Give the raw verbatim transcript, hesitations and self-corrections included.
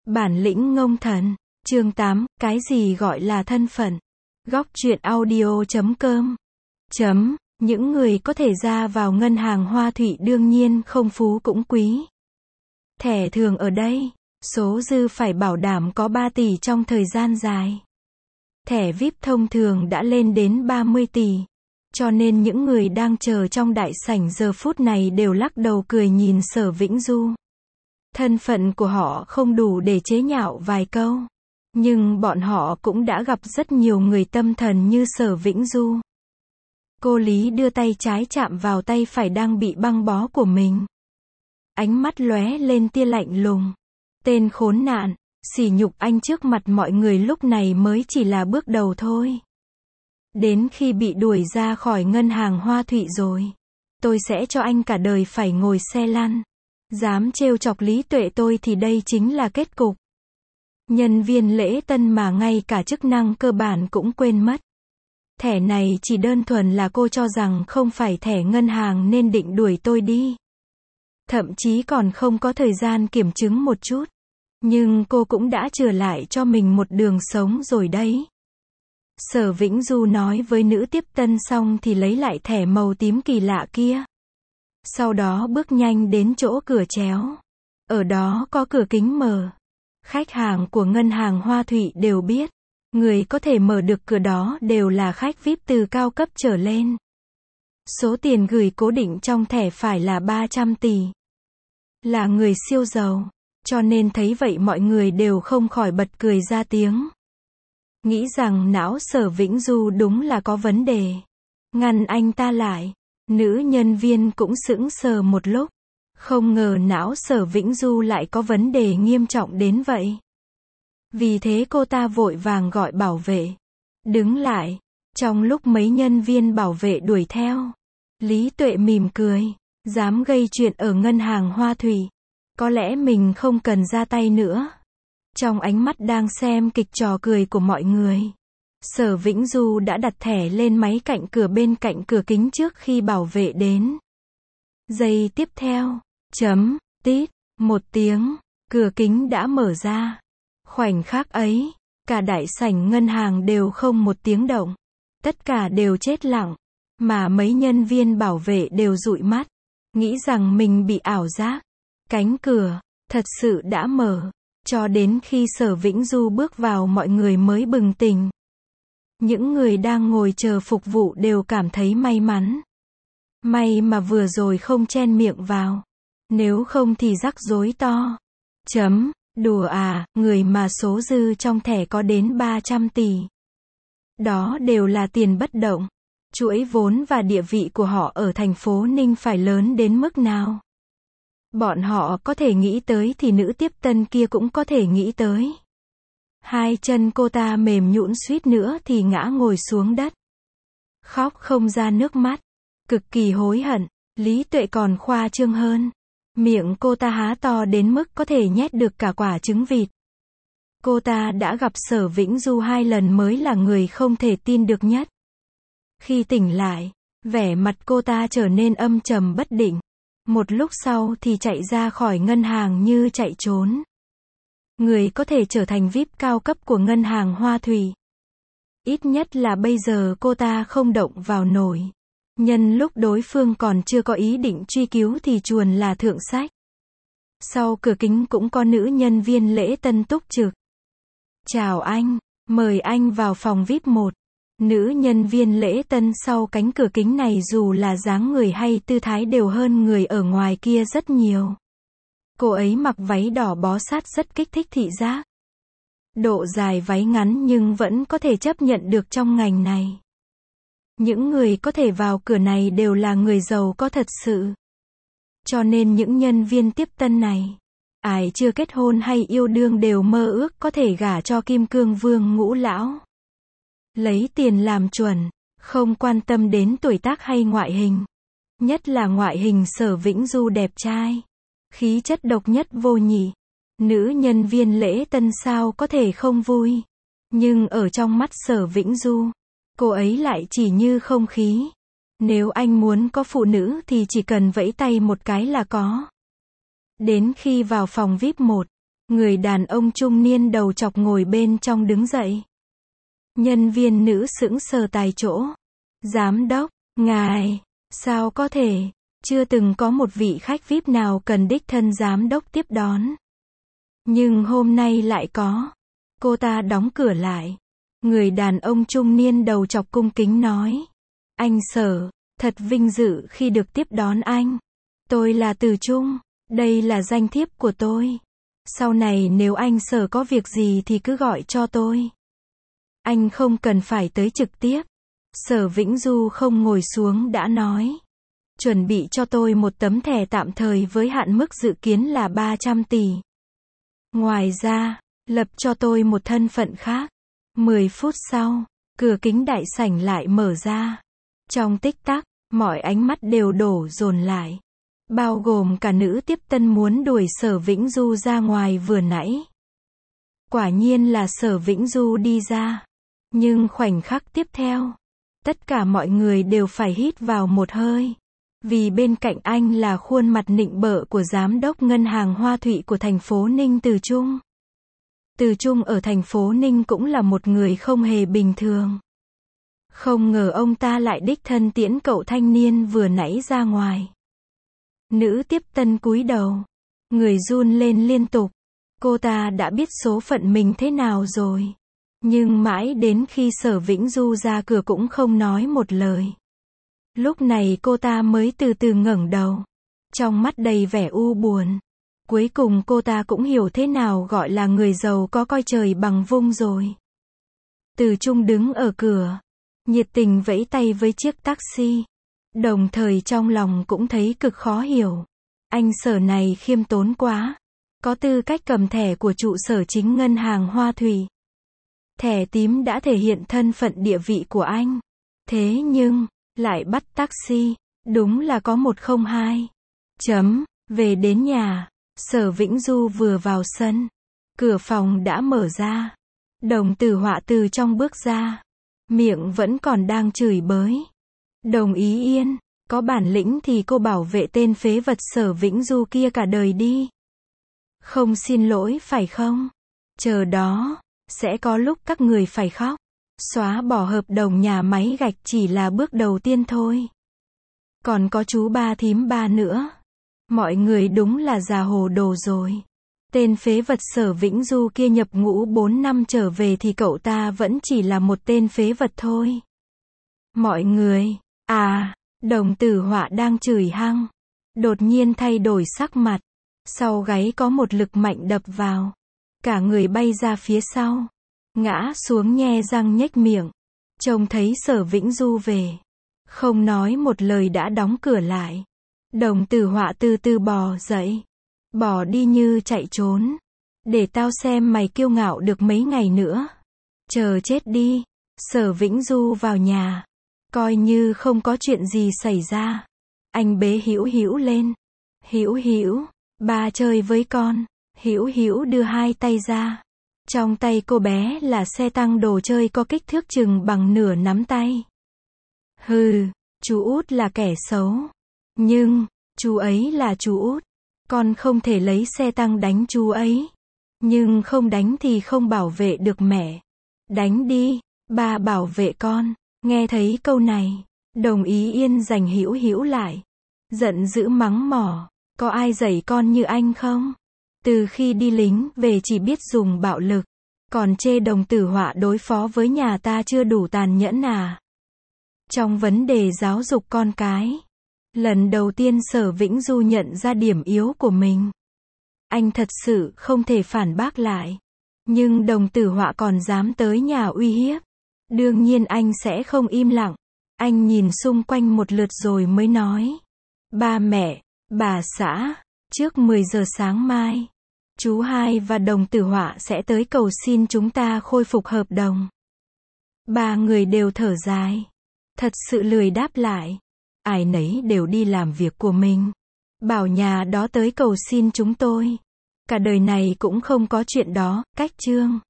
Bản lĩnh ngông thần. Chương tám, cái gì gọi là thân phận? Góc truyện audio chấm com. Chấm, những người có thể ra vào ngân hàng Hoa Thụy đương nhiên không phú cũng quý. Thẻ thường ở đây, số dư phải bảo đảm có ba tỷ trong thời gian dài. Thẻ vi ai pi thông thường đã lên đến ba mươi tỷ. Cho nên những người đang chờ trong đại sảnh giờ phút này đều lắc đầu cười nhìn Sở Vĩnh Du. Thân phận của họ không đủ để chế nhạo vài câu. Nhưng bọn họ cũng đã gặp rất nhiều người tâm thần như Sở Vĩnh Du. Cô Lý đưa tay trái chạm vào tay phải đang bị băng bó của mình. Ánh mắt lóe lên tia lạnh lùng. Tên khốn nạn, sỉ nhục anh trước mặt mọi người lúc này mới chỉ là bước đầu thôi. Đến khi bị đuổi ra khỏi ngân hàng Hoa Thụy rồi, tôi sẽ cho anh cả đời phải ngồi xe lăn. Dám trêu chọc Lý Tuệ tôi thì đây chính là kết cục. Nhân viên lễ tân mà ngay cả chức năng cơ bản cũng quên mất. Thẻ này chỉ đơn thuần là cô cho rằng không phải thẻ ngân hàng nên định đuổi tôi đi. Thậm chí còn không có thời gian kiểm chứng một chút. Nhưng cô cũng đã chừa lại cho mình một đường sống rồi đấy. Sở Vĩnh Du nói với nữ tiếp tân xong thì lấy lại thẻ màu tím kỳ lạ kia. Sau đó bước nhanh đến chỗ cửa chéo. Ở đó có cửa kính mở. Khách hàng của ngân hàng Hoa Thụy đều biết. Người có thể mở được cửa đó đều là khách vi ai pi từ cao cấp trở lên. Số tiền gửi cố định trong thẻ phải là ba trăm tỷ. Là người siêu giàu. Cho nên thấy vậy mọi người đều không khỏi bật cười ra tiếng. Nghĩ rằng não Sở Vĩnh Du đúng là có vấn đề. Ngăn anh ta lại. Nữ nhân viên cũng sững sờ một lúc. Không ngờ não Sở Vĩnh Du lại có vấn đề nghiêm trọng đến vậy. Vì thế cô ta vội vàng gọi bảo vệ. Đứng lại. Trong lúc mấy nhân viên bảo vệ đuổi theo. Lý Tuệ mỉm cười. Dám gây chuyện ở ngân hàng Hoa Thụy. Có lẽ mình không cần ra tay nữa. Trong ánh mắt đang xem kịch trò cười của mọi người. Sở Vĩnh Du đã đặt thẻ lên máy cạnh cửa bên cạnh cửa kính trước khi bảo vệ đến. Giây tiếp theo. Chấm, tít, một tiếng. Cửa kính đã mở ra. Khoảnh khắc ấy, cả đại sảnh ngân hàng đều không một tiếng động. Tất cả đều chết lặng. Mà mấy nhân viên bảo vệ đều dụi mắt. Nghĩ rằng mình bị ảo giác. Cánh cửa, thật sự đã mở. Cho đến khi Sở Vĩnh Du bước vào mọi người mới bừng tỉnh. Những người đang ngồi chờ phục vụ đều cảm thấy may mắn. May mà vừa rồi không chen miệng vào. Nếu không thì rắc rối to. Chấm, đùa à, người mà số dư trong thẻ có đến ba trăm tỷ. Đó đều là tiền bất động. Chuỗi vốn và địa vị của họ ở thành phố Ninh phải lớn đến mức nào. Bọn họ có thể nghĩ tới thì nữ tiếp tân kia cũng có thể nghĩ tới. Hai chân cô ta mềm nhũn suýt nữa thì ngã ngồi xuống đất. Khóc không ra nước mắt. Cực kỳ hối hận. Lý Tuệ còn khoa trương hơn. Miệng cô ta há to đến mức có thể nhét được cả quả trứng vịt. Cô ta đã gặp Sở Vĩnh Du hai lần mới là người không thể tin được nhất. Khi tỉnh lại, vẻ mặt cô ta trở nên âm trầm bất định. Một lúc sau thì chạy ra khỏi ngân hàng như chạy trốn. Người có thể trở thành vi ai pi cao cấp của ngân hàng Hoa Thụy. Ít nhất là bây giờ cô ta không động vào nổi. Nhân lúc đối phương còn chưa có ý định truy cứu thì chuồn là thượng sách. Sau cửa kính cũng có nữ nhân viên lễ tân túc trực. Chào anh, mời anh vào phòng vi ai pi một. Nữ nhân viên lễ tân sau cánh cửa kính này dù là dáng người hay tư thái đều hơn người ở ngoài kia rất nhiều. Cô ấy mặc váy đỏ bó sát rất kích thích thị giác. Độ dài váy ngắn nhưng vẫn có thể chấp nhận được trong ngành này. Những người có thể vào cửa này đều là người giàu có thật sự. Cho nên những nhân viên tiếp tân này, ai chưa kết hôn hay yêu đương đều mơ ước có thể gả cho Kim Cương Vương Ngũ Lão. Lấy tiền làm chuẩn, không quan tâm đến tuổi tác hay ngoại hình. Nhất là ngoại hình Sở Vĩnh Du đẹp trai. Khí chất độc nhất vô nhị. Nữ nhân viên lễ tân sao có thể không vui. Nhưng ở trong mắt Sở Vĩnh Du, cô ấy lại chỉ như không khí. Nếu anh muốn có phụ nữ thì chỉ cần vẫy tay một cái là có. Đến khi vào phòng vi ai pi một, Người đàn ông trung niên đầu chọc ngồi bên trong đứng dậy. Nhân viên nữ sững sờ tại chỗ. Giám đốc, ngài, sao có thể, chưa từng có một vị khách vi ai pi nào cần đích thân giám đốc tiếp đón. Nhưng hôm nay lại có. Cô ta đóng cửa lại. Người đàn ông trung niên đầu chọc cung kính nói. Anh Sở, thật vinh dự khi được tiếp đón anh. Tôi là Từ Trung, đây là danh thiếp của tôi. Sau này nếu anh Sở có việc gì thì cứ gọi cho tôi. Anh không cần phải tới trực tiếp. Sở Vĩnh Du không ngồi xuống đã nói. Chuẩn bị cho tôi một tấm thẻ tạm thời với hạn mức dự kiến là ba trăm tỷ. Ngoài ra, lập cho tôi một thân phận khác. mười phút sau, cửa kính đại sảnh lại mở ra. Trong tích tắc, mọi ánh mắt đều đổ dồn lại. Bao gồm cả nữ tiếp tân muốn đuổi Sở Vĩnh Du ra ngoài vừa nãy. Quả nhiên là Sở Vĩnh Du đi ra. Nhưng khoảnh khắc tiếp theo, tất cả mọi người đều phải hít vào một hơi. Vì bên cạnh anh là khuôn mặt nịnh bợ của giám đốc ngân hàng Hoa Thụy của thành phố Ninh Từ Trung. Từ Trung ở thành phố Ninh cũng là một người không hề bình thường. Không ngờ ông ta lại đích thân tiễn cậu thanh niên vừa nãy ra ngoài. Nữ tiếp tân cúi đầu. Người run lên liên tục. Cô ta đã biết số phận mình thế nào rồi. Nhưng mãi đến khi Sở Vĩnh Du ra cửa cũng không nói một lời. Lúc này cô ta mới từ từ ngẩng đầu. Trong mắt đầy vẻ u buồn. Cuối cùng cô ta cũng hiểu thế nào gọi là người giàu có coi trời bằng vung rồi. Từ Trung đứng ở cửa. Nhiệt tình vẫy tay với chiếc taxi. Đồng thời trong lòng cũng thấy cực khó hiểu. Anh Sở này khiêm tốn quá. Có tư cách cầm thẻ của trụ sở chính ngân hàng Hoa Thủy. Thẻ tím đã thể hiện thân phận địa vị của anh. Thế nhưng, lại bắt taxi. Đúng là có một không hai. Chấm, về đến nhà. Sở Vĩnh Du vừa vào sân. Cửa phòng đã mở ra. Đồng Tử Họa từ trong bước ra. Miệng vẫn còn đang chửi bới. Đồng Ý Yên, có bản lĩnh thì cô bảo vệ tên phế vật Sở Vĩnh Du kia cả đời đi. Không xin lỗi phải không? Chờ đó, sẽ có lúc các người phải khóc. Xóa bỏ hợp đồng nhà máy gạch chỉ là bước đầu tiên thôi. Còn có chú ba thím ba nữa. Mọi người đúng là già hồ đồ rồi. Tên phế vật Sở Vĩnh Du kia nhập ngũ bốn năm trở về thì cậu ta vẫn chỉ là một tên phế vật thôi. Mọi người, à, Đồng Tử Họa đang chửi hăng. Đột nhiên thay đổi sắc mặt. Sau gáy có một lực mạnh đập vào. Cả người bay ra phía sau. Ngã xuống nhe răng nhếch miệng. Trông thấy Sở Vĩnh Du về. Không nói một lời đã đóng cửa lại. Đồng Tử Họa từ từ bò dậy. Bỏ đi như chạy trốn. Để tao xem mày kiêu ngạo được mấy ngày nữa. Chờ chết đi. Sở Vĩnh Du vào nhà. Coi như không có chuyện gì xảy ra. Anh bế Hữu Hữu lên. Hữu Hữu, ba chơi với con. Hữu Hữu đưa hai tay ra. Trong tay cô bé là xe tăng đồ chơi có kích thước chừng bằng nửa nắm tay. Hừ, chú út là kẻ xấu. Nhưng, chú ấy là chú út. Con không thể lấy xe tăng đánh chú ấy. Nhưng không đánh thì không bảo vệ được mẹ. Đánh đi, ba bảo vệ con. Nghe thấy câu này, Đồng Ý Yên giành Hữu Hữu lại. Giận dữ mắng mỏ. Có ai dạy con như anh không? Từ khi đi lính về chỉ biết dùng bạo lực. Còn chê Đồng Tử Họa đối phó với nhà ta chưa đủ tàn nhẫn à? Trong vấn đề giáo dục con cái, lần đầu tiên Sở Vĩnh Du nhận ra điểm yếu của mình. Anh thật sự không thể phản bác lại. Nhưng Đồng Tử Họa còn dám tới nhà uy hiếp. Đương nhiên anh sẽ không im lặng. Anh nhìn xung quanh một lượt rồi mới nói. Ba mẹ, bà xã, trước mười giờ sáng mai, chú hai và Đồng Tử Họa sẽ tới cầu xin chúng ta khôi phục hợp đồng. Ba người đều thở dài. Thật sự lười đáp lại. Ai nấy đều đi làm việc của mình. Bảo nhà đó tới cầu xin chúng tôi. Cả đời này cũng không có chuyện đó, cách chương.